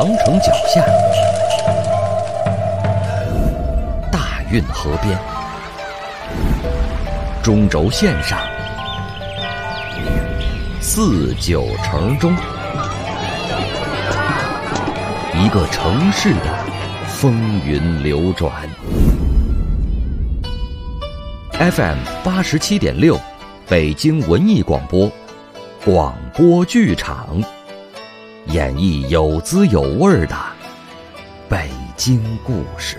长城脚下，大运河边，中轴线上，四九城中，一个城市的风云流转。FM 87.6，北京文艺广播，广播剧场，演绎有滋有味的北京故事。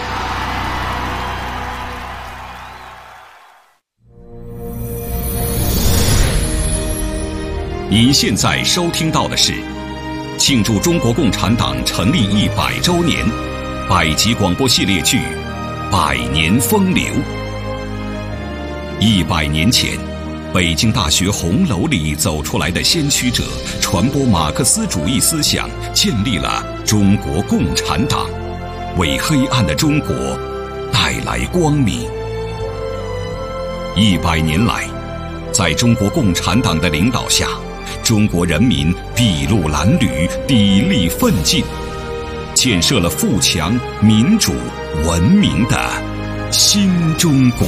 您现在收听到的是庆祝中国共产党成立100周年百集广播系列剧《百年风流》。100年前，北京大学红楼里走出来的先驱者，传播马克思主义思想，建立了中国共产党，为黑暗的中国带来光明。100年来，在中国共产党的领导下，中国人民筚路蓝缕，砥砺奋进，建设了富强、民主、文明的新中国。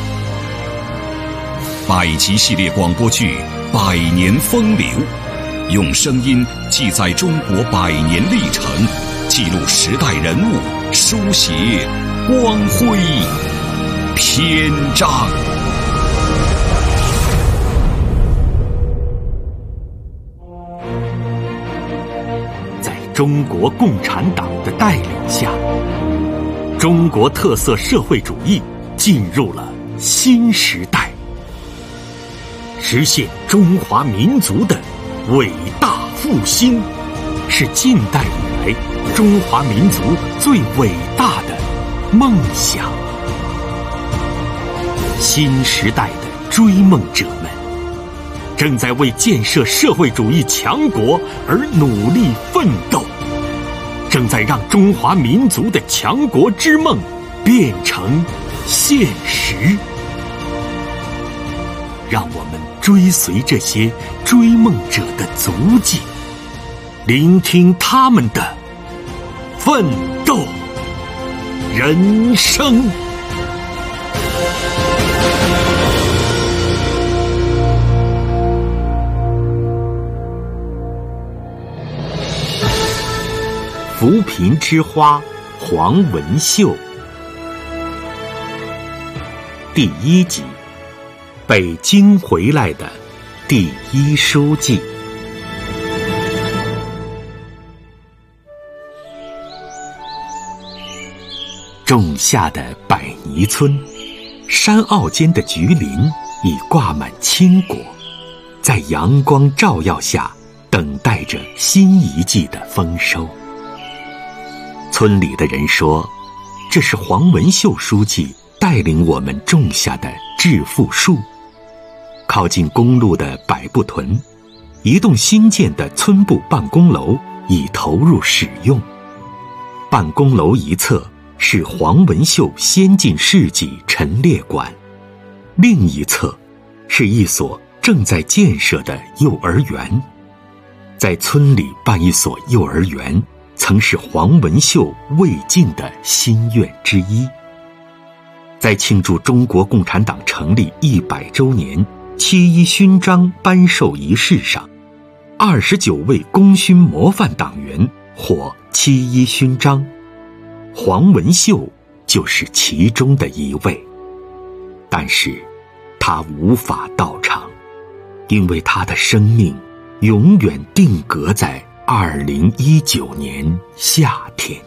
百集系列广播剧《百年风流》，用声音记载中国100年历程，记录时代人物，书写光辉篇章。 在中国共产党的带领下，中国特色社会主义进入了新时代，实现中华民族的伟大复兴，是近代以来中华民族最伟大的梦想。新时代的追梦者们正在为建设社会主义强国而努力奋斗，正在让中华民族的强国之梦变成现实。让我们追随这些追梦者的足迹，聆听他们的奋斗人生。扶贫之花黄文秀第1集，北京回来的第一书记。仲夏的柏泥村，山坳间的菊林已挂满青果，在阳光照耀下，等待着新一季的丰收。村里的人说，这是黄文秀书记带领我们种下的致富树。靠近公路的百步屯，一栋新建的村部办公楼已投入使用。办公楼一侧是黄文秀先进事迹陈列馆，另一侧是一所正在建设的幼儿园。在村里办一所幼儿园，曾是黄文秀未尽的心愿之一。在庆祝中国共产党成立100周年7·1勋章颁授仪式上，29位功勋模范党员获7·1勋章，黄文秀就是其中的一位。但是他无法到场，因为他的生命永远定格在2019年夏天。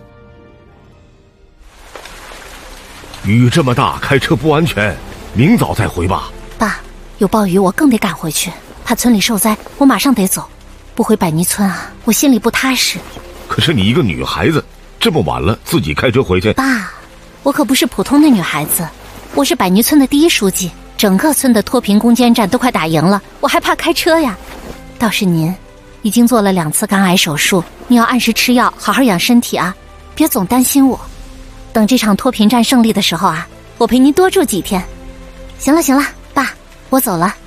雨这么大，开车不安全，明早再回吧。 爸，有暴雨我更得赶回去，怕村里受灾，我马上得走。不回柏泥村啊，我心里不踏实。 可是你一个女孩子，这么晚了自己开车回去。 爸，我可不是普通的女孩子，我是柏泥村的第一书记，整个村的脱贫攻坚战都快打赢了，我还怕开车呀。倒是您已经做了2次肝癌手术，你要按时吃药，好好养身体啊，别总担心我。等这场脱贫战胜利的时候啊，我陪您多住几天。行了行了，爸，我走了。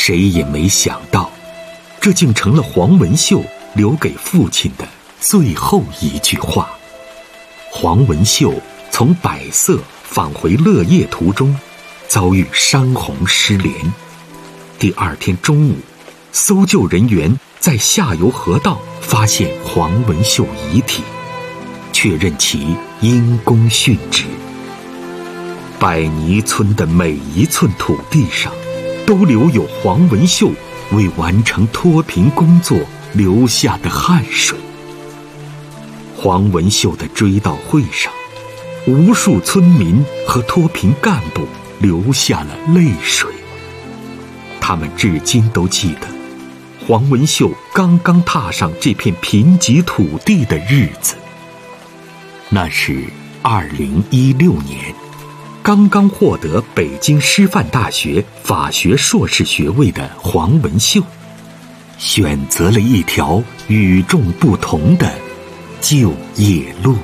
谁也没想到，这竟成了黄文秀留给父亲的最后一句话。黄文秀从百色返回乐业途中，遭遇山洪失联。第二天中午，搜救人员在下游河道发现黄文秀遗体，确认其因公殉职。百泥村的每一寸土地上，都留有黄文秀为完成脱贫工作留下的汗水。黄文秀的追悼会上，无数村民和脱贫干部流下了泪水。他们至今都记得黄文秀刚刚踏上这片贫瘠土地的日子。那是2016年，刚刚获得北京师范大学法学硕士学位的黄文秀，选择了一条与众不同的就业路。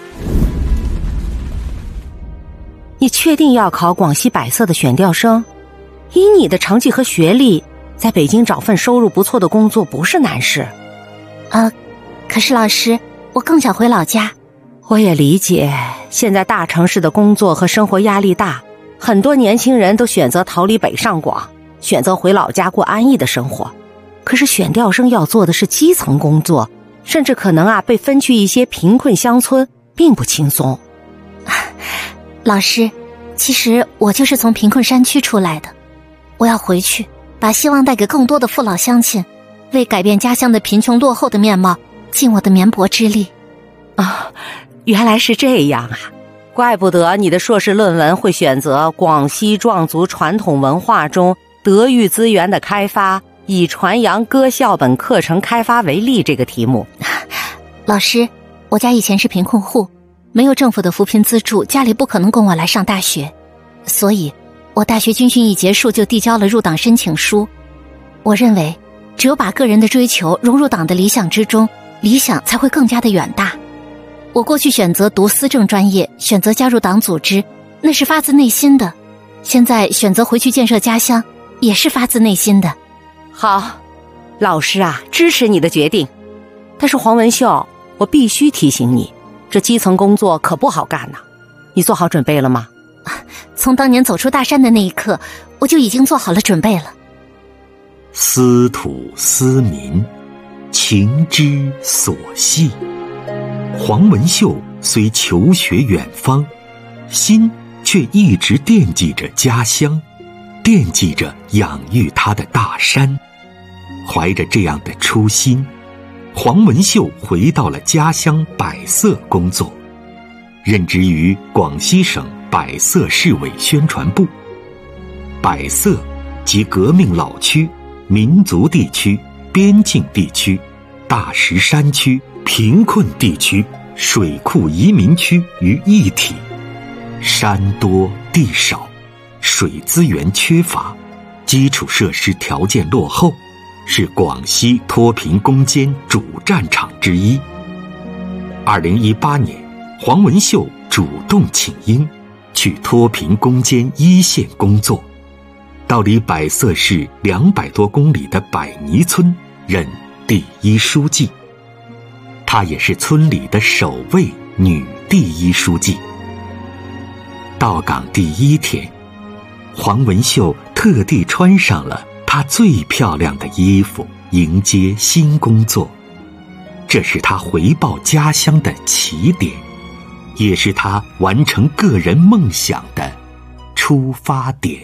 你确定要考广西百色的选调生？以你的成绩和学历，在北京找份收入不错的工作不是难事。 可是老师，我更想回老家。 我也理解，现在大城市的工作和生活压力大，很多年轻人都选择逃离北上广，选择回老家过安逸的生活。可是选调生要做的是基层工作，甚至可能被分去一些贫困乡村，并不轻松。 老师，其实我就是从贫困山区出来的，我要回去，把希望带给更多的父老乡亲，为改变家乡的贫穷落后的面貌，尽我的绵薄之力。 原来是这样啊，怪不得你的硕士论文会选择广西壮族传统文化中德育资源的开发，以传扬歌校本课程开发为例这个题目。 老师，我家以前是贫困户，没有政府的扶贫资助，家里不可能供我来上大学，所以我大学军训一结束就递交了入党申请书。我认为只有把个人的追求融入党的理想之中，理想才会更加的远大。我过去选择读思政专业，选择加入党组织，那是发自内心的。现在选择回去建设家乡，也是发自内心的。 好，老师支持你的决定。但是黄文秀，我必须提醒你，这基层工作可不好干呐。你做好准备了吗？ 从当年走出大山的那一刻，我就已经做好了准备了。 思土思民，情之所系。黄文秀虽求学远方，心却一直惦记着家乡，惦记着养育他的大山。怀着这样的初心，黄文秀回到了家乡百色工作，任职于广西省百色市委宣传部。百色即革命老区、民族地区、边境地区、大石山区、贫困地区、水库移民区于一体。山多地少，水资源缺乏，基础设施条件落后，是广西脱贫攻坚主战场之一。2018年，黄文秀主动请缨，去脱贫攻坚一线工作，到离百色市200多公里的百泥村任第一书记。她也是村里的首位女第一书记。到岗第一天，黄文秀特地穿上了她最漂亮的衣服，迎接新工作。这是她回报家乡的起点，也是她完成个人梦想的出发点。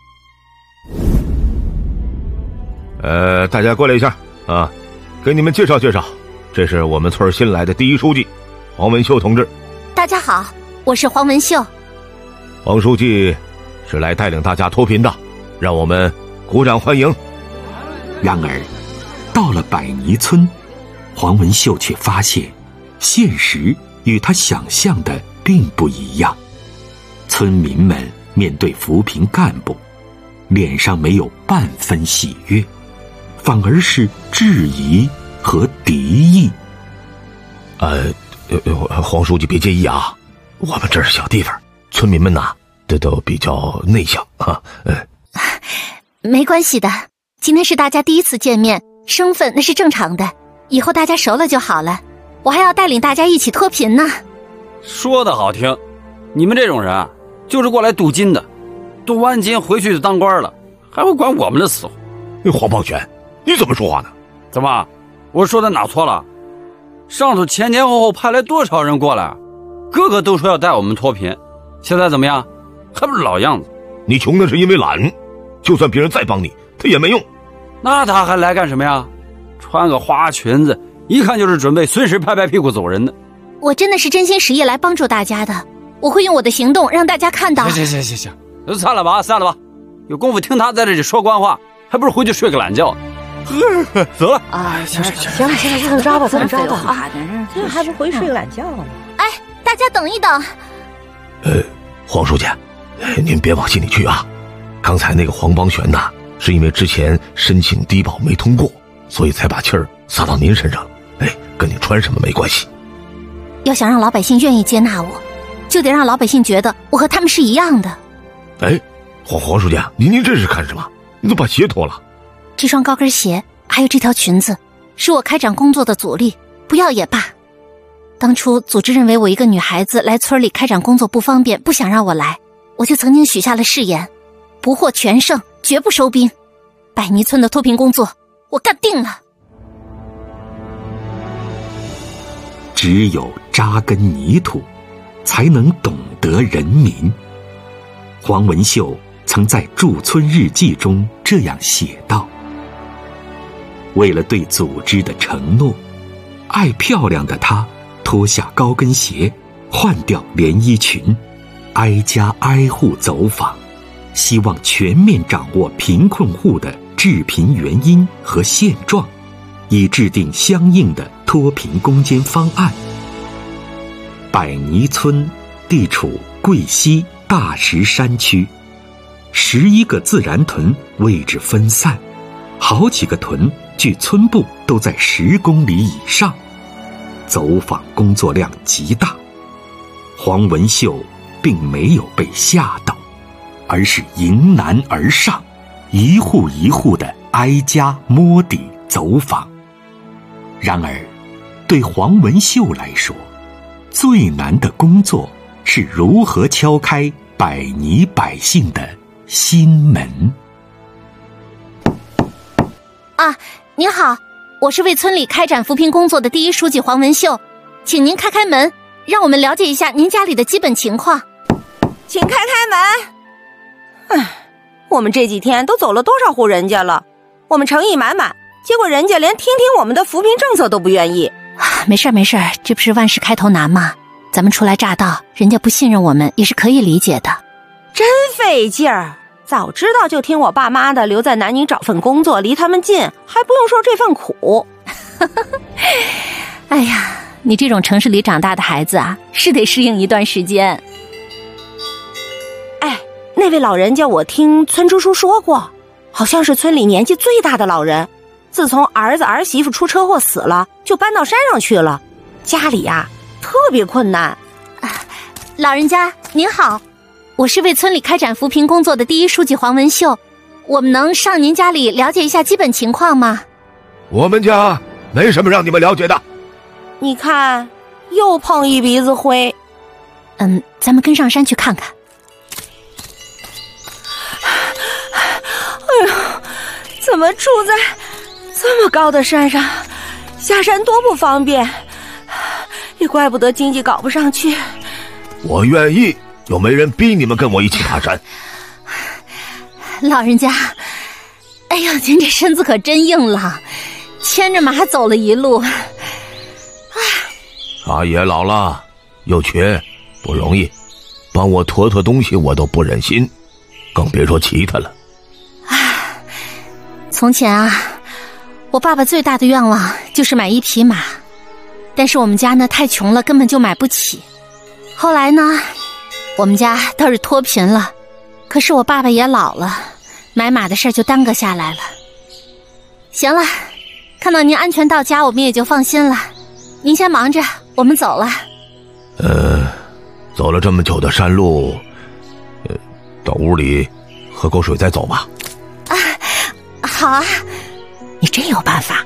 大家过来一下啊，给你们介绍介绍，这是我们村新来的第一书记黄文秀同志。 大家好，我是黄文秀。 黄书记是来带领大家脱贫的，让我们鼓掌欢迎。 然而到了百泥村，黄文秀却发现现实与他想象的并不一样。村民们面对扶贫干部，脸上没有半分喜悦，反而是质疑和敌意。 黄书记别介意啊，我们这是小地方，村民们这都比较内向啊。 没关系的， 今天是大家第一次见面，生分那是正常的，以后大家熟了就好了。我还要带领大家一起脱贫呢。 说的好听，你们这种人啊，就是过来镀金的，镀完金回去就当官了，还会管我们的死活。 黄胖玄，你怎么说话呢？ 怎么，我说的哪错了？上头前后派来多少人过来，个个都说要带我们脱贫，现在怎么样？还不是老样子。 你穷的是因为懒，就算别人再帮你，他也没用。 那他还来干什么呀？穿个花裙子，一看就是准备随时拍拍屁股走人的。 我真的是真心实意来帮助大家的，我会用我的行动让大家看到。 行，散了吧，有功夫听他在这里说官话，还不如回去睡个懒觉。走了啊！行了，这么着吧啊！这还不回睡个懒觉呢？ 哎，大家等一等。 黄书记，您别往心里去啊。刚才那个黄邦玄呐，是因为之前申请低保没通过，所以才把气儿撒到您身上。跟你穿什么没关系。 要想让老百姓愿意接纳我，就得让老百姓觉得我和他们是一样的。 黄书记，您这是看什么？你都把鞋脱了。 这双高跟鞋还有这条裙子是我开展工作的阻力，不要也罢。当初组织认为我一个女孩子来村里开展工作不方便，不想让我来，我就曾经许下了誓言，不获全胜绝不收兵。百泥村的脱贫工作我干定了。 只有扎根泥土，才能懂得人民。黄文秀曾在驻村日记中这样写道：为了对组织的承诺，爱漂亮的她脱下高跟鞋，换掉连衣裙，挨家挨户走访，希望全面掌握贫困户的致贫原因和现状，以制定相应的脱贫攻坚方案。百泥村地处贵西大石山区，11个自然屯位置分散，好几个屯距村部都在10公里以上，走访工作量极大。黄文秀并没有被吓到，而是迎难而上，一户一户的挨家摸底走访。然而，对黄文秀来说，最难的工作是如何敲开百泥百姓的心门。 啊，您好，我是为村里开展扶贫工作的第一书记黄文秀，请您开开门，让我们了解一下您家里的基本情况。 请开开门。我们这几天都走了多少户人家了，我们诚意满满，结果人家连听听我们的扶贫政策都不愿意。 没事，这不是万事开头难吗？咱们初来乍到，人家不信任我们也是可以理解的。 真费劲儿，早知道就听我爸妈的，留在南宁找份工作，离他们近，还不用受这份苦。 哎呀，你这种城市里长大的孩子啊，是得适应一段时间。 那位老人家我听村支书说过，好像是村里年纪最大的老人，自从儿子儿媳妇出车祸死了，就搬到山上去了，家里啊特别困难。 老人家您好，我是为村里开展扶贫工作的第一书记黄文秀，我们能上您家里了解一下基本情况吗？ 我们家没什么让你们了解的。 你看，又碰一鼻子灰。 咱们跟上山去看看。 哎呦，怎么住在这么高的山上，下山多不方便，也怪不得经济搞不上去。 我愿意，又没人逼你们跟我一起爬山。 老人家，哎呀，您这身子可真硬朗，牵着马走了一路。 阿爷老了，又瘸，不容易，帮我驮东西我都不忍心，更别说骑它了。 从前啊，我爸爸最大的愿望就是买一匹马，但是我们家呢太穷了，根本就买不起。后来呢，我们家倒是脱贫了，可是我爸爸也老了，买马的事就耽搁下来了。行了，看到您安全到家，我们也就放心了。您先忙着，我们走了。 走了这么久的山路，到屋里喝口水再走吧。 好啊，你真有办法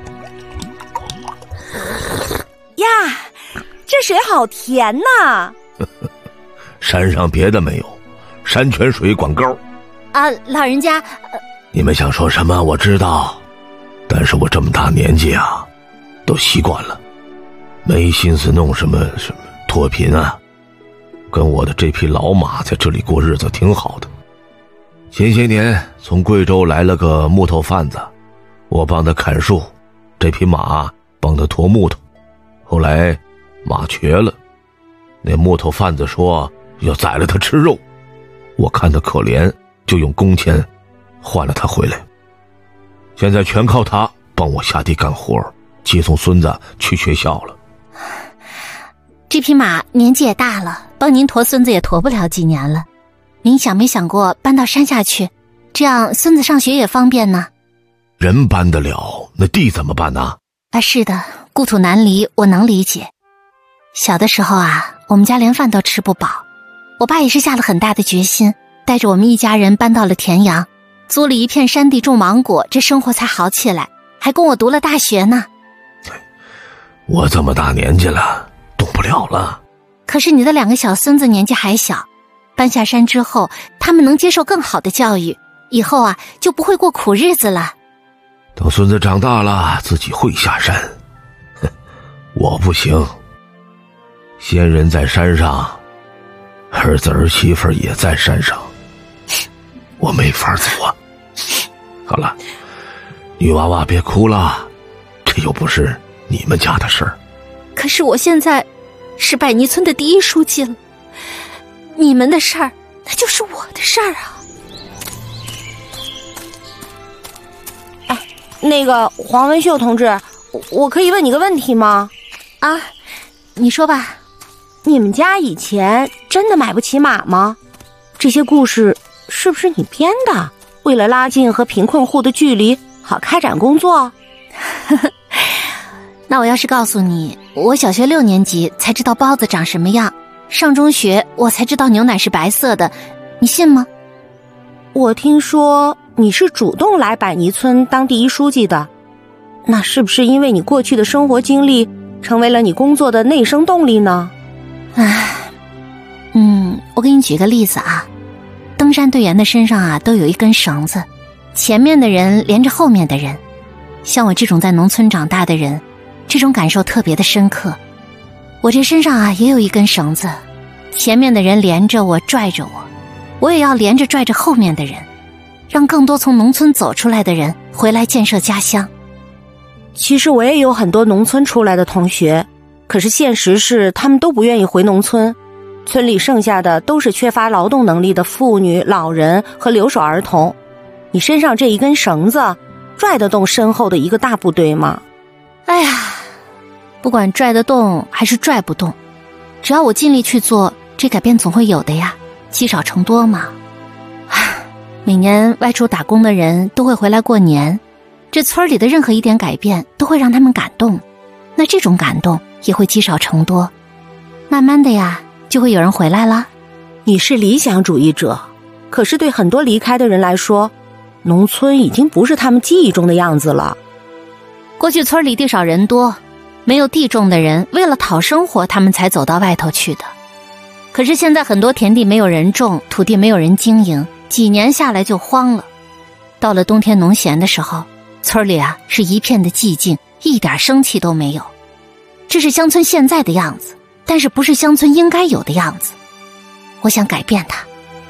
呀！这水好甜呐！ 山上别的没有，山泉水管够。 啊，老人家， 你们想说什么我知道，但是我这么大年纪啊，都习惯了，没心思弄什么脱贫啊。跟我的这匹老马在这里过日子挺好的。前些年从贵州来了个木头贩子，我帮他砍树，这匹马帮他驮木头。后来马瘸了，那木头贩子说要宰了他吃肉，我看他可怜，就用工钱换了他回来。现在全靠他帮我下地干活，接送孙子去学校了。 这匹马年纪也大了，帮您驮孙子也驮不了几年了。您想没想过搬到山下去，这样孙子上学也方便呢？ 人搬得了，那地怎么办呢？ 啊，是的，故土难离，我能理解。小的时候啊，我们家连饭都吃不饱，我爸也是下了很大的决心，带着我们一家人搬到了田阳，租了一片山地种芒果，这生活才好起来，还供我读了大学呢。 我这么大年纪了，动不了了。 可是你的2个小孙子年纪还小，搬下山之后，他们能接受更好的教育，以后啊就不会过苦日子了。 等孙子长大了，自己会下山。我不行，先人在山上，儿子儿媳妇也在山上，我没法走啊。好了，女娃娃别哭了，这又不是你们家的事儿。 可是我现在是百泥村的第1书记了，你们的事儿那就是我的事儿啊。 哎，那个黄文秀同志，我可以问你个问题吗？ 啊，你说吧。 你们家以前真的买不起马吗？这些故事是不是你编的？为了拉近和贫困户的距离，好开展工作？ 那我要是告诉你，我小学6年级才知道包子长什么样，上中学我才知道牛奶是白色的，你信吗？ 我听说你是主动来百泥村当第1书记的，那是不是因为你过去的生活经历成为了你工作的内生动力呢？ 我给你举个例子啊，登山队员的身上啊都有一根绳子，前面的人连着后面的人，像我这种在农村长大的人，这种感受特别的深刻。我这身上啊也有一根绳子，前面的人连着我拽着我也要连着拽着后面的人，让更多从农村走出来的人回来建设家乡。 其实我也有很多农村出来的同学，可是现实是他们都不愿意回农村，村里剩下的都是缺乏劳动能力的妇女、老人和留守儿童。你身上这一根绳子拽得动身后的一个大部队吗？ 哎呀，不管拽得动还是拽不动，只要我尽力去做，这改变总会有的呀，积少成多嘛。每年外出打工的人都会回来过年，这村里的任何一点改变都会让他们感动，那这种感动也会积少成多，慢慢的呀就会有人回来了。 你是理想主义者，可是对很多离开的人来说，农村已经不是他们记忆中的样子了。 过去村里地少人多，没有地种的人为了讨生活，他们才走到外头去的。可是现在很多田地没有人种，土地没有人经营，几年下来就荒了。到了冬天农闲的时候，村里啊是一片的寂静，一点生气都没有。这是乡村现在的样子，但是不是乡村应该有的样子。我想改变它。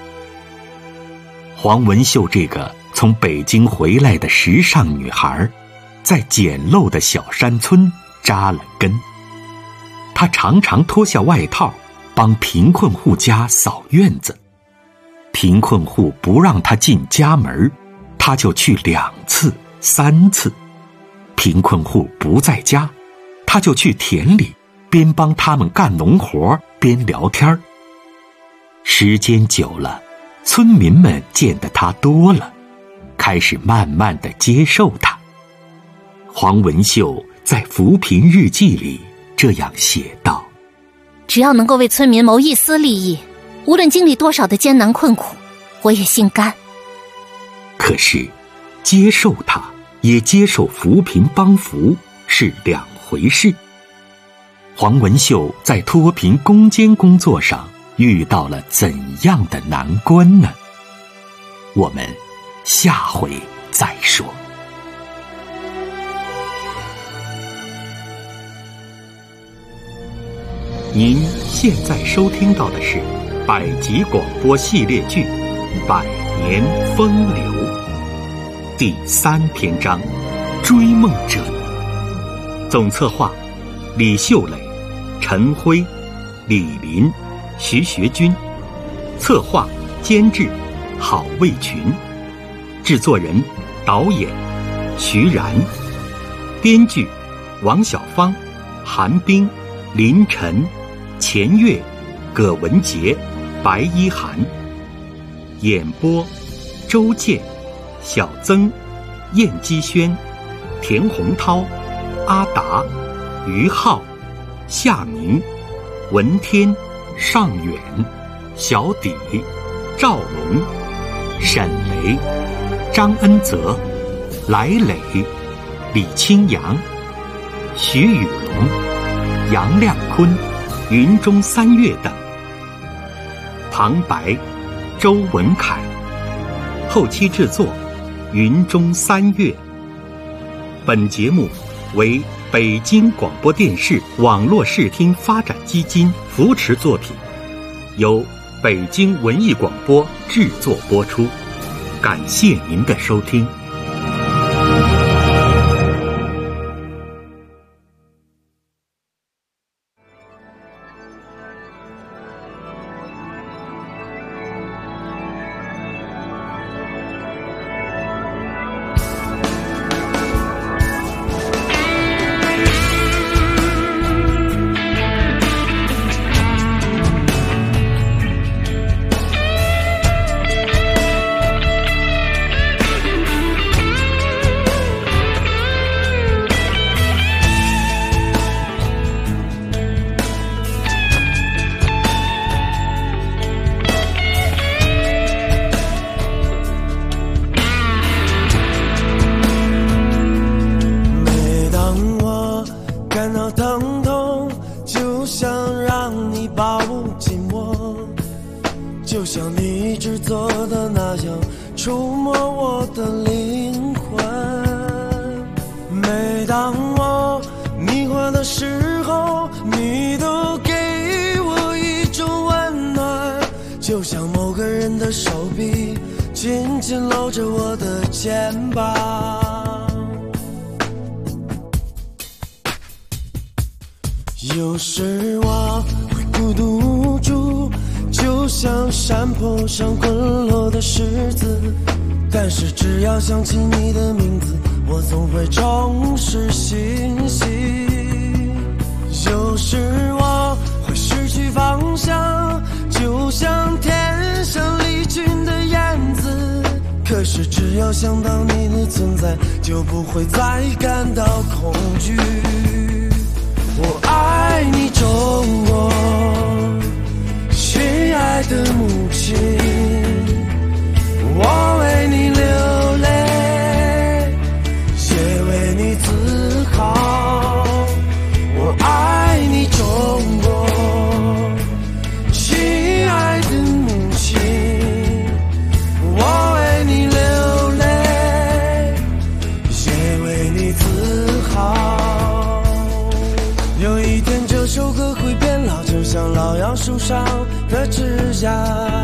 黄文秀这个从北京回来的时尚女孩，在简陋的小山村扎了根。她常常脱下外套，帮贫困户家扫院子。贫困户不让她进家门，她就去2次、3次。贫困户不在家，她就去田里，边帮他们干农活，边聊天。时间久了，村民们见得她多了，开始慢慢地接受她。黄文秀在扶贫日记里这样写道： 只要能够为村民谋一丝利益，无论经历多少的艰难困苦，我也心甘。 可是接受它，也接受扶贫帮扶是两回事。黄文秀在脱贫攻坚工作上遇到了怎样的难关呢？我们下回再说。您现在收听到的是百集广播系列剧《百年风流》第3篇章《追梦者》，总策划李秀磊、陈辉、李林、徐学军，策划监制郝卫群，制作人导演徐然，编剧王小芳、韩冰、林晨、钱月、葛文杰、白一涵，演播周健、小曾、燕姬轩、田洪涛、阿达、于浩、夏明、文天、尚远、小底、赵龙、沈雷、张恩泽、来磊、李清扬、徐宇龙、杨亮坤、云中三月等。旁白周文凯，后期制作云中三月。本节目为北京广播电视网络视听发展基金扶持作品，由北京文艺广播制作播出。感谢您的收听。 就像你一直做的那样，触摸我的灵魂。每当我迷惑的时候，你都给我一种温暖，就像某个人的手臂紧紧搂着我的肩膀。有时我会孤独无助，就像山坡上滚落的石子，但是只要想起你的名字，我总会重拾信息。有时我会失去方向，就像天上离群的燕子，可是只要想到你的存在，就不会再感到恐惧。我爱你中国，亲爱的母亲，我为你流泪，也为你自豪。我爱你中国，亲爱的母亲，我为你流泪，也为你自豪。有一天这首歌会变老，就像老杨树上的枝桠，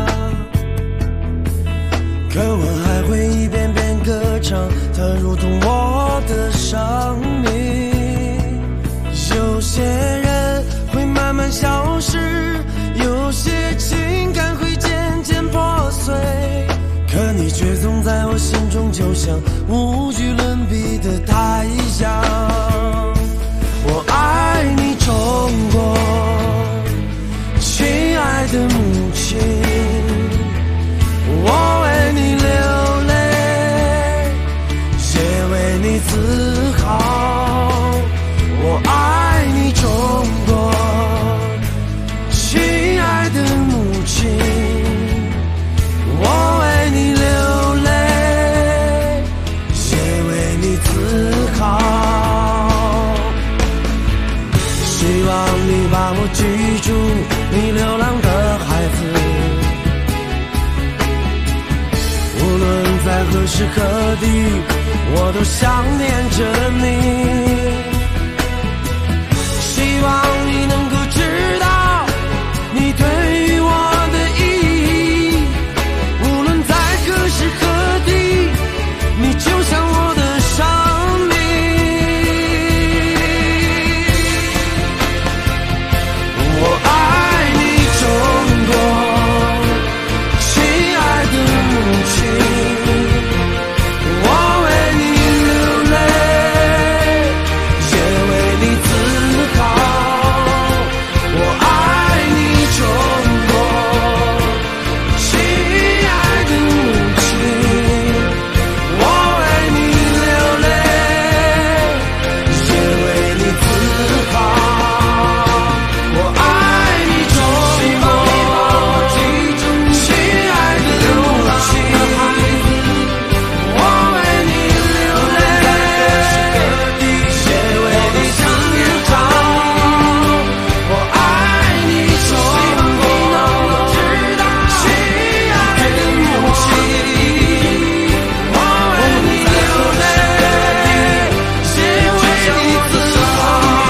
可我还会一遍遍歌唱，它如同我的生命。有些人会慢慢消失，有些情感会渐渐破碎，可你却总在我心中，就像无与伦比的太阳。我爱你中国，亲爱的母亲，我为你流泪，也为记住你流浪的孩子，无论在何时何地，我都想念着你。希望你能够知道你对于我的意义，无论在何时何地，你就像我的生命。我爱你中国，亲爱的母亲，我为你流泪，也为你自豪。我爱你中国，亲爱的母亲，我为你流泪，也为你自豪。我爱你中国，亲爱的母亲，我为你流泪，也为你自豪。我爱你中国，亲爱的母亲，我为你流泪，也为你自豪。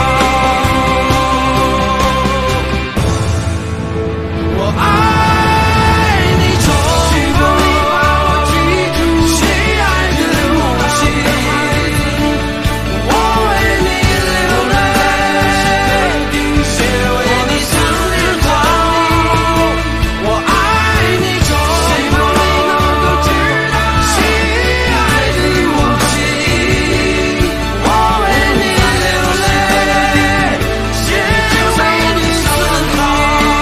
我爱你中国，亲爱的母亲，我为你流泪，也为你自豪。我爱你中国，亲爱的母亲，我为你流泪，也为你自豪。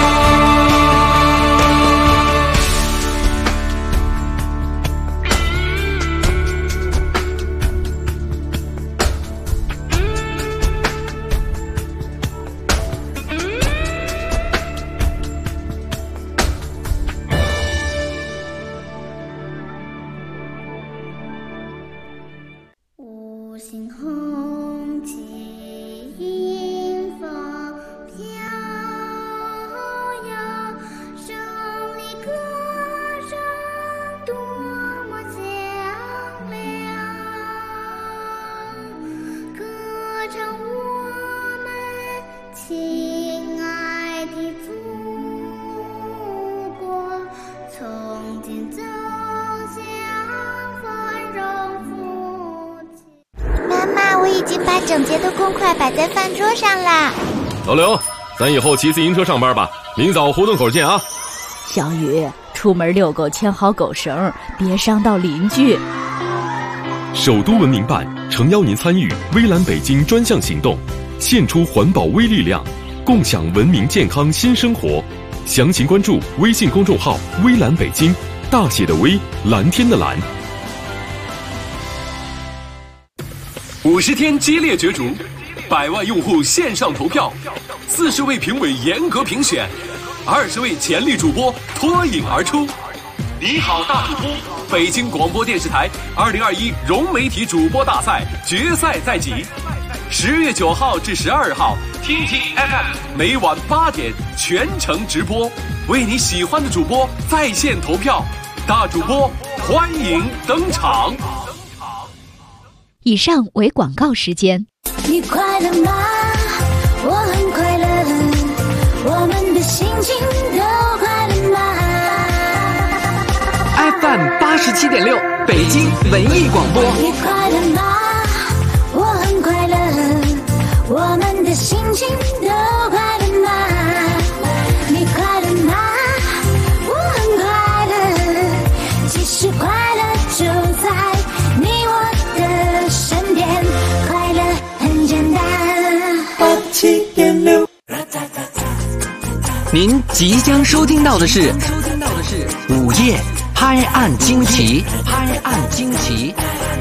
五星红旗迎风飘摇，胜利歌声多么响亮，歌唱我们亲爱的祖国，从今走向繁荣富强。妈妈，我已经把整洁的公筷摆在饭桌上啦。 老刘，咱以后骑自行车上班吧，明早胡同口见啊。 小雨，出门遛狗牵好狗绳，别伤到邻居。 首都文明办诚邀您参与微蓝北京专项行动，献出环保微力量，共享文明健康新生活。详情关注微信公众号微蓝北京，大写的微，蓝天的蓝。 50天激烈角逐，100万用户线上投票，40位评委严格评选，20位潜力主播脱颖而出。你好大主播，北京广播电视台2021融媒体主播大赛决赛在即，10月9号至12号，听听 FM 每晚8点全程直播，为你喜欢的主播在线投票，大主播欢迎登场。 以上为广告时间。 你快乐吗？我很快乐，我们的心情都快乐吗？ FM 87.6北京文艺广播。 你快乐吗？我很快乐，我们的心情都快乐吗？你快乐吗？我很快乐，其实快乐就在你我的身边，快乐很简单。87.6。 您即将收听到的是午夜拍案惊奇，拍案惊奇。